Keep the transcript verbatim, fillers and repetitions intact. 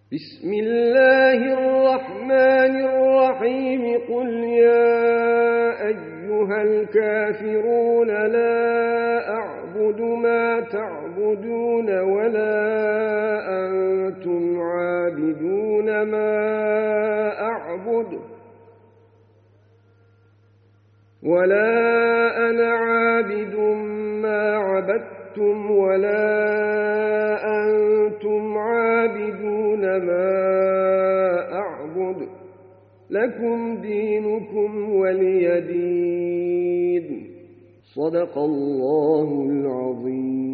بسم الله الرحمن الرحيم قل يا أيها الكافرون لا أعبد ما تعبدون ولا أنتم عابدون ما أعبد ولا أنا عابد ما عبدتم ولا أنتم عابدون ما أعبد لكم دينكم ولي دين. صدق الله العظيم.